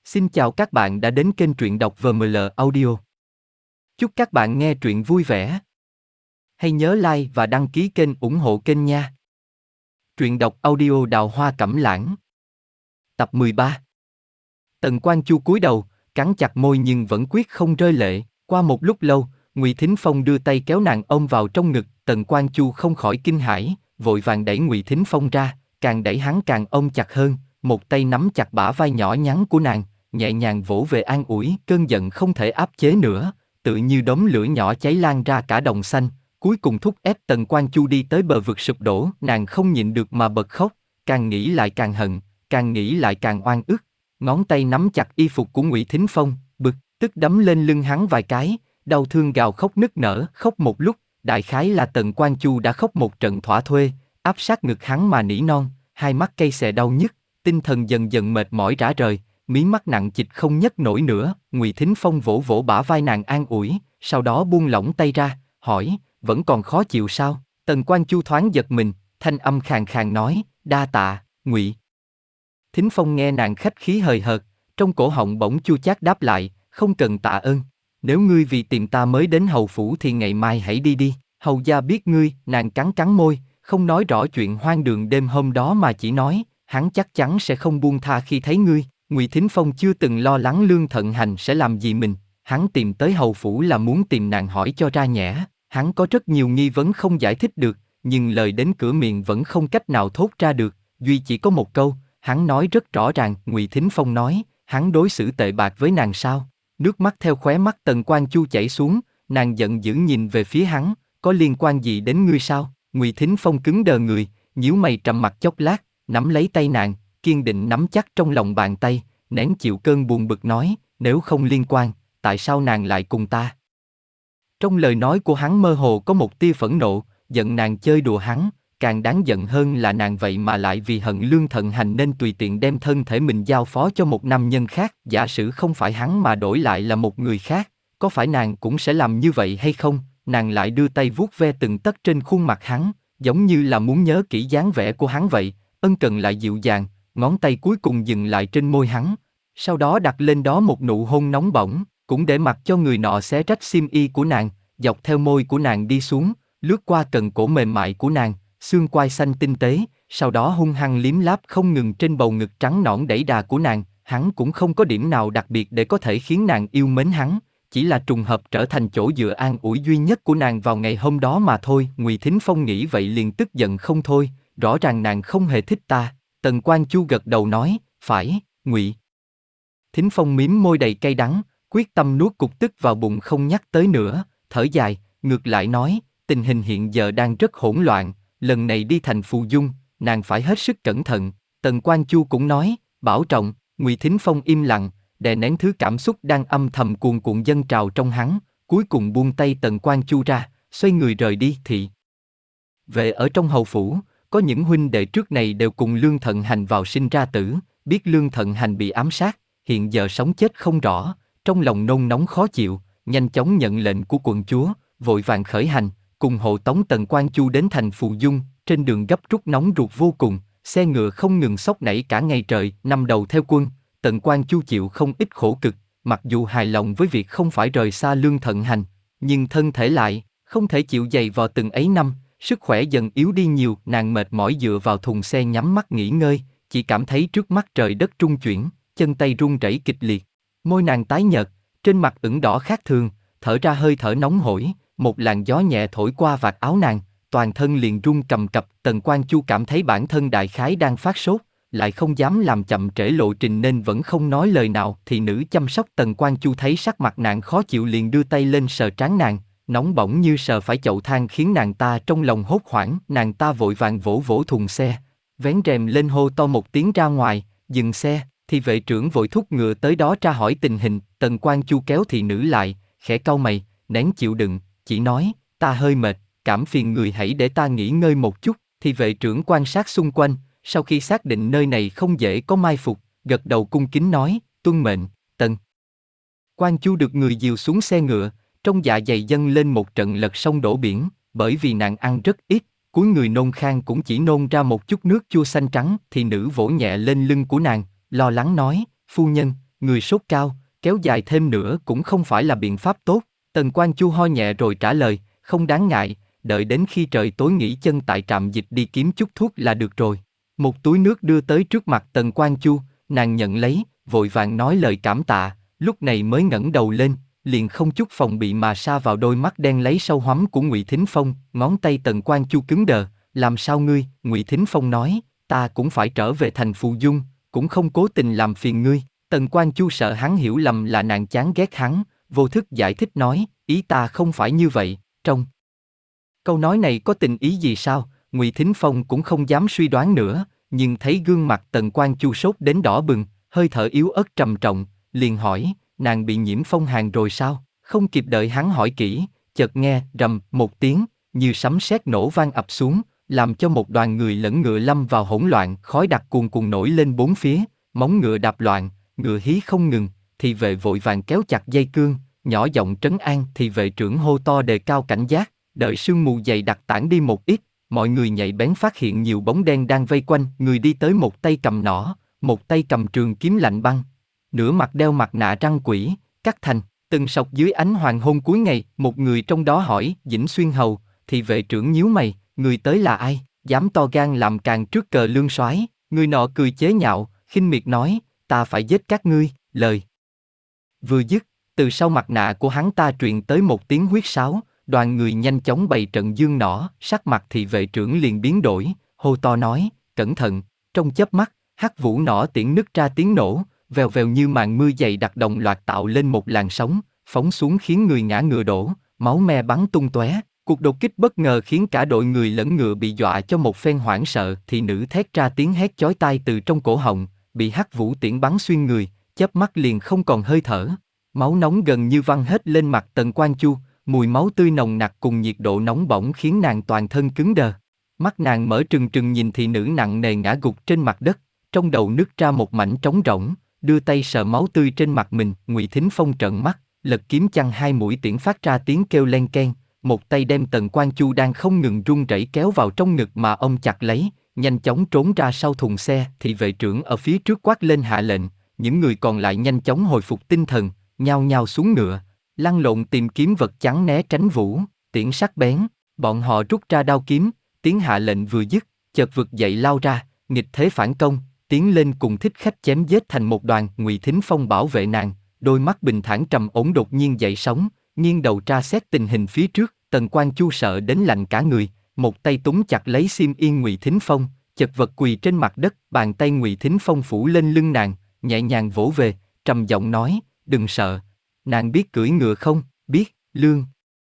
Xin chào các bạn đã đến kênh truyện đọc VML Audio. Chúc các bạn nghe truyện vui vẻ. Hãy nhớ like và đăng ký kênh ủng hộ kênh nha. Truyện đọc audio Đào Hoa Cẩm Lãng. Tập 13. Tần Quan Chu cúi đầu, cắn chặt môi nhưng vẫn quyết không rơi lệ. Qua một lúc lâu, Ngụy Thính Phong đưa tay kéo nàng ôm vào trong ngực. Tần Quan Chu không khỏi kinh hãi, vội vàng đẩy Ngụy Thính Phong ra, càng đẩy hắn càng ôm chặt hơn. Một tay nắm chặt bả vai nhỏ nhắn của nàng, nhẹ nhàng vỗ về an ủi. Cơn giận không thể áp chế nữa, tự như đốm lửa nhỏ cháy lan ra cả đồng xanh, cuối cùng thúc ép Tần Quan Chu đi tới bờ vực sụp đổ. Nàng không nhịn được mà bật khóc, càng nghĩ lại càng hận, càng nghĩ lại càng oan ức. Ngón tay nắm chặt y phục của Ngụy Thính Phong, bực tức đấm lên lưng hắn vài cái, đau thương gào khóc nức nở. Khóc một lúc, đại khái là Tần Quan Chu đã khóc một trận thỏa thuê, áp sát ngực hắn mà nỉ non, hai mắt cay xè đau nhức, tinh thần dần dần mệt mỏi rã rời, mí mắt nặng trịch không nhấc nổi nữa. Ngụy Thính Phong vỗ vỗ bả vai nàng an ủi, sau đó buông lỏng tay ra, hỏi, vẫn còn khó chịu sao? Tần Quan Chu thoáng giật mình, thanh âm khàn khàn nói, đa tạ, Ngụy Thính Phong nghe nàng khách khí hời hợt, trong cổ họng bỗng chua chát đáp lại, không cần tạ ơn. Nếu ngươi vì tìm ta mới đến hầu phủ thì ngày mai hãy đi đi. Hầu gia biết ngươi. Nàng cắn cắn môi, không nói rõ chuyện hoang đường đêm hôm đó mà chỉ nói, hắn chắc chắn sẽ không buông tha khi thấy ngươi. Ngụy Thính Phong chưa từng lo lắng Lương Thận Hành sẽ làm gì mình, hắn tìm tới hầu phủ là muốn tìm nàng hỏi cho ra nhẽ. Hắn có rất nhiều nghi vấn không giải thích được, nhưng lời đến cửa miệng vẫn không cách nào thốt ra được, duy chỉ có một câu. Hắn nói rất rõ ràng. Ngụy Thính Phong nói, hắn đối xử tệ bạc với nàng sao? Nước mắt theo khóe mắt Tần Quan Chu chảy xuống, nàng giận dữ nhìn về phía hắn, có liên quan gì đến ngươi sao? Ngụy Thính Phong cứng đờ người, nhíu mày trầm mặc chốc lát, nắm lấy tay nàng, kiên định nắm chắc trong lòng bàn tay, nén chịu cơn buồn bực nói, nếu không liên quan, tại sao nàng lại cùng ta? Trong lời nói của hắn mơ hồ có một tia phẫn nộ, giận nàng chơi đùa hắn. Càng đáng giận hơn là nàng vậy mà lại vì hận Lương Thận Hành nên tùy tiện đem thân thể mình giao phó cho một nam nhân khác. Giả sử không phải hắn mà đổi lại là một người khác, có phải nàng cũng sẽ làm như vậy hay không? Nàng lại đưa tay vuốt ve từng tấc trên khuôn mặt hắn, giống như là muốn nhớ kỹ dáng vẻ của hắn vậy, ân cần lại dịu dàng. Ngón tay cuối cùng dừng lại trên môi hắn, sau đó đặt lên đó một nụ hôn nóng bỏng, cũng để mặc cho người nọ xé rách xiêm y của nàng, dọc theo môi của nàng đi xuống, lướt qua cần cổ mềm mại của nàng, xương quai xanh tinh tế, sau đó hung hăng liếm láp không ngừng trên bầu ngực trắng nõn đẩy đà của nàng. Hắn cũng không có điểm nào đặc biệt để có thể khiến nàng yêu mến hắn, chỉ là trùng hợp trở thành chỗ dựa an ủi duy nhất của nàng vào ngày hôm đó mà thôi. Ngụy Thính Phong nghĩ vậy liền tức giận không thôi, rõ ràng nàng không hề thích ta. Tần Quan Chu gật đầu nói, phải. Ngụy Thính Phong mím môi đầy cay đắng, quyết tâm nuốt cục tức vào bụng không nhắc tới nữa, thở dài, ngược lại nói, tình hình hiện giờ đang rất hỗn loạn, lần này đi thành Phù Dung, nàng phải hết sức cẩn thận. Tần Quan Chu cũng nói, bảo trọng. Ngụy Thính Phong im lặng, đè nén thứ cảm xúc đang âm thầm cuồn cuộn dâng trào trong hắn, cuối cùng buông tay Tần Quan Chu ra, xoay người rời đi. Thị về ở trong hầu phủ, có những huynh đệ trước này đều cùng Lương Thận Hành vào sinh ra tử, biết Lương Thận Hành bị ám sát, hiện giờ sống chết không rõ, trong lòng nôn nóng khó chịu, nhanh chóng nhận lệnh của quận chúa, vội vàng khởi hành, cùng hộ tống Tần Quan Chu đến thành Phù Dung. Trên đường gấp rút nóng ruột vô cùng, xe ngựa không ngừng xốc nảy cả ngày trời. Năm đầu theo quân, Tần Quan Chu chịu không ít khổ cực, mặc dù hài lòng với việc không phải rời xa Lương Thận Hành, nhưng thân thể lại không thể chịu dày vò từng ấy năm, sức khỏe dần yếu đi nhiều. Nàng mệt mỏi dựa vào thùng xe nhắm mắt nghỉ ngơi, chỉ cảm thấy trước mắt trời đất trung chuyển, chân tay run rẩy kịch liệt, môi nàng tái nhợt, trên mặt ửng đỏ khác thường, thở ra hơi thở nóng hổi. Một làn gió nhẹ thổi qua vạt áo nàng, toàn thân liền run cầm cập. Tần Quan Chu cảm thấy bản thân đại khái đang phát sốt, lại không dám làm chậm trễ lộ trình nên vẫn không nói lời nào. Thị nữ chăm sóc Tần Quan Chu thấy sắc mặt nàng khó chịu liền đưa tay lên sờ trán nàng, nóng bỏng như sờ phải chậu than khiến nàng ta trong lòng hốt hoảng. Nàng ta vội vàng vỗ vỗ thùng xe, vén rèm lên hô to một tiếng ra ngoài, dừng xe. Thì vệ trưởng vội thúc ngựa tới đó tra hỏi tình hình. Tần Quan Chu kéo thị nữ lại, khẽ cau mày, nén chịu đựng, chỉ nói, ta hơi mệt, cảm phiền người hãy để ta nghỉ ngơi một chút. Thì vệ trưởng quan sát xung quanh, sau khi xác định nơi này không dễ có mai phục, gật đầu cung kính nói, tuân mệnh. Tần Quan Chu được người dìu xuống xe ngựa, trong dạ dày dâng lên một trận lật sông đổ biển, bởi vì nàng ăn rất ít, cuối người nôn khan cũng chỉ nôn ra một chút nước chua xanh trắng. Thì nữ vỗ nhẹ lên lưng của nàng, lo lắng nói, phu nhân, người sốt cao, kéo dài thêm nữa cũng không phải là biện pháp tốt. Tần Quan Chu ho nhẹ rồi trả lời, không đáng ngại, đợi đến khi trời tối nghỉ chân tại trạm dịch đi kiếm chút thuốc là được rồi. Một túi nước đưa tới trước mặt Tần Quan Chu, nàng nhận lấy, vội vàng nói lời cảm tạ, lúc này mới ngẩng đầu lên, liền không chút phòng bị mà sa vào đôi mắt đen lấy sâu hoắm của Ngụy Thính Phong, ngón tay Tần Quan Chu cứng đờ, làm sao ngươi? Ngụy Thính Phong nói, ta cũng phải trở về thành Phù Dung, cũng không cố tình làm phiền ngươi. Tần Quan Chu sợ hắn hiểu lầm là nàng chán ghét hắn, vô thức giải thích nói, ý ta không phải như vậy. Trong câu nói này có tình ý gì sao? Ngụy Thính Phong cũng không dám suy đoán nữa, nhưng thấy gương mặt Tần Quan Chu sốt đến đỏ bừng, hơi thở yếu ớt trầm trọng, liền hỏi, nàng bị nhiễm phong hàn rồi sao? Không kịp đợi hắn hỏi kỹ, chợt nghe rầm một tiếng, như sấm sét nổ vang ập xuống, làm cho một đoàn người lẫn ngựa lâm vào hỗn loạn, khói đặc cuồn cuộn nổi lên bốn phía, móng ngựa đạp loạn, ngựa hí không ngừng, thị vệ vội vàng kéo chặt dây cương, nhỏ giọng trấn an, thị vệ trưởng hô to đề cao cảnh giác. Đợi sương mù dày đặc tản đi một ít, mọi người nhạy bén phát hiện nhiều bóng đen đang vây quanh, người đi tới một tay cầm nỏ, một tay cầm trường kiếm lạnh băng, nửa mặt đeo mặt nạ răng quỷ, cắt thành từng sọc dưới ánh hoàng hôn cuối ngày. Một người trong đó hỏi, Dĩnh Xuyên hầu, thì vệ trưởng nhíu mày, người tới là ai? Dám to gan làm càn trước cờ lương soái? Người nọ cười chế nhạo, khinh miệt nói, ta phải giết các ngươi. Lời vừa dứt, từ sau mặt nạ của hắn ta truyền tới một tiếng huýt sáo. Đoàn người nhanh chóng bày trận dương nỏ, sắc mặt thị vệ trưởng liền biến đổi, hô to nói, cẩn thận. Trong chớp mắt, hắc vũ nỏ tiễn nứt ra tiếng nổ, vèo vèo như màn mưa dày đặc đồng loạt tạo lên một làn sóng, phóng xuống khiến người ngã ngựa đổ, máu me bắn tung tóe. Cuộc đột kích bất ngờ khiến cả đội người lẫn ngựa bị dọa cho một phen hoảng sợ, thị nữ thét ra tiếng hét chói tai từ trong cổ họng, bị hắc vũ tiễn bắn xuyên người, chớp mắt liền không còn hơi thở. Máu nóng gần như văng hết lên mặt Tần Quan Chu. Mùi máu tươi nồng nặc cùng nhiệt độ nóng bỏng khiến nàng toàn thân cứng đờ. Mắt nàng mở trừng trừng nhìn thị nữ nặng nề ngã gục trên mặt đất, trong đầu nứt ra một mảnh trống rỗng, đưa tay sờ máu tươi trên mặt mình. Ngụy Thính Phong trợn mắt, lật kiếm chăng hai mũi tiễn phát ra tiếng kêu len keng, một tay đem Tần Quan Chu đang không ngừng run rẩy kéo vào trong ngực mà ông chặt lấy, nhanh chóng trốn ra sau thùng xe. Thị vệ trưởng ở phía trước quát lên hạ lệnh, những người còn lại nhanh chóng hồi phục tinh thần, nhao nhao xuống ngựa, lăn lộn tìm kiếm vật chắn né tránh vũ tiễn sắc bén. Bọn họ rút ra đao kiếm, tiếng hạ lệnh vừa dứt, chợt vực dậy lao ra, nghịch thế phản công, tiến lên cùng thích khách chém giết thành một đoàn. Ngụy Thính Phong bảo vệ nàng, đôi mắt bình thản trầm ổn đột nhiên dậy sóng, nghiêng đầu tra xét tình hình phía trước. Tần Quan Chu sợ đến lạnh cả người, một tay túm chặt lấy xiêm yên Ngụy Thính Phong, chật vật quỳ trên mặt đất. Bàn tay Ngụy Thính Phong phủ lên lưng nàng, nhẹ nhàng vỗ về, trầm giọng nói, đừng sợ. Nàng biết cưỡi ngựa không? Biết. Lương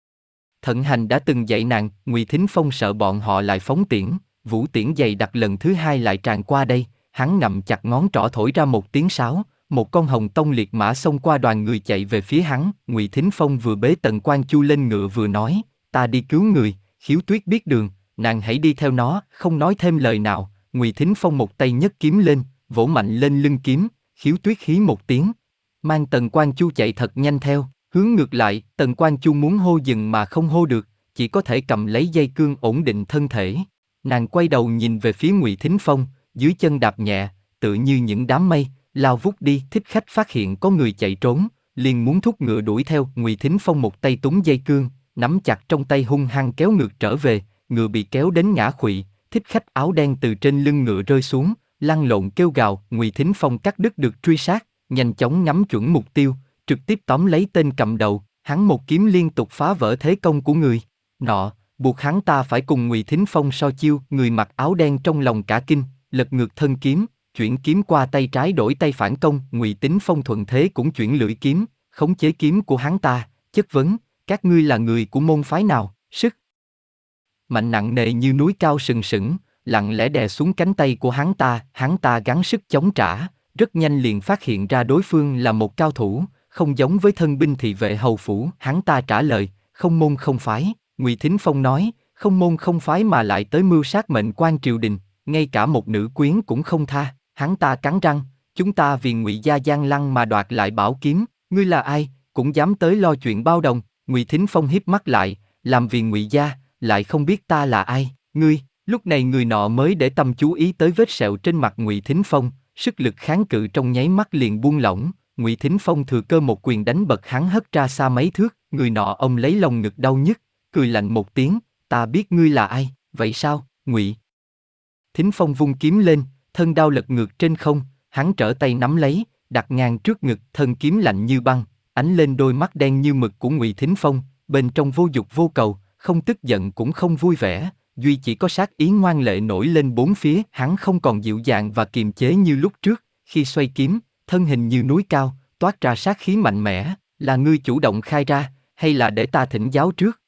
Thận Hành đã từng dạy nàng. Ngụy Thính Phong sợ bọn họ lại phóng tiễn, vũ tiễn dày đặc lần thứ hai lại tràn qua đây. Hắn ngậm chặt ngón trỏ thổi ra một tiếng sáo, một con hồng tông liệt mã xông qua đoàn người chạy về phía hắn. Ngụy Thính Phong vừa bế Tần Quan Chu lên ngựa vừa nói, ta đi cứu người, Khiếu Tuyết biết đường, nàng hãy đi theo nó. Không nói thêm lời nào, Ngụy Thính Phong một tay nhấc kiếm lên, vỗ mạnh lên lưng kiếm. Khiếu Tuyết hí một tiếng, mang Tần Quan Chu chạy thật nhanh theo. Hướng ngược lại, Tần Quan Chu muốn hô dừng mà không hô được, chỉ có thể cầm lấy dây cương ổn định thân thể. Nàng quay đầu nhìn về phía Ngụy Thính Phong, dưới chân đạp nhẹ, tựa như những đám mây, lao vút đi. Thích khách phát hiện có người chạy trốn, liền muốn thúc ngựa đuổi theo. Ngụy Thính Phong một tay túm dây cương, nắm chặt trong tay hung hăng kéo ngược trở về, ngựa bị kéo đến ngã khuỵu. Thích khách áo đen từ trên lưng ngựa rơi xuống, lăn lộn kêu gào. Ngụy Thính Phong cắt đứt được truy sát, nhanh chóng nhắm chuẩn mục tiêu, trực tiếp tóm lấy tên cầm đầu. Hắn một kiếm liên tục phá vỡ thế công của người nọ, buộc hắn ta phải cùng Ngụy Thính Phong so chiêu. Người mặc áo đen trong lòng cả kinh, lật ngược thân kiếm, chuyển kiếm qua tay trái đổi tay phản công. Ngụy Thính Phong thuận thế cũng chuyển lưỡi kiếm, khống chế kiếm của hắn ta, chất vấn, các ngươi là người của môn phái nào? Sức mạnh nặng nề như núi cao sừng sững, lặng lẽ đè xuống cánh tay của hắn ta gắng sức chống trả, rất nhanh liền phát hiện ra đối phương là một cao thủ, không giống với thân binh thị vệ hầu phủ. Hắn ta trả lời, không môn không phái. Ngụy Thính Phong nói, không môn không phái mà lại tới mưu sát mệnh quan triều đình, ngay cả một nữ quyến cũng không tha. Hắn ta cắn răng, chúng ta vì Ngụy gia gian lăng mà đoạt lại bảo kiếm, ngươi là ai, cũng dám tới lo chuyện bao đồng. Ngụy Thính Phong híp mắt lại, làm vì Ngụy gia, lại không biết ta là ai, ngươi. Lúc này người nọ mới để tâm chú ý tới vết sẹo trên mặt Ngụy Thính Phong, sức lực kháng cự trong nháy mắt liền buông lỏng, Ngụy Thính Phong thừa cơ một quyền đánh bật hắn hất ra xa mấy thước, người nọ ông lấy lồng ngực đau nhức, cười lạnh một tiếng, ta biết ngươi là ai, vậy sao, Ngụy? Thính Phong vung kiếm lên, thân đao lật ngược trên không, hắn trở tay nắm lấy, đặt ngang trước ngực, thân kiếm lạnh như băng, ánh lên đôi mắt đen như mực của Ngụy Thính Phong, bên trong vô dục vô cầu, không tức giận cũng không vui vẻ, duy chỉ có sát ý ngoan lệ nổi lên bốn phía. Hắn không còn dịu dàng và kiềm chế như lúc trước, khi xoay kiếm, thân hình như núi cao, toát ra sát khí mạnh mẽ. Là ngươi chủ động khai ra, hay là để ta thỉnh giáo trước?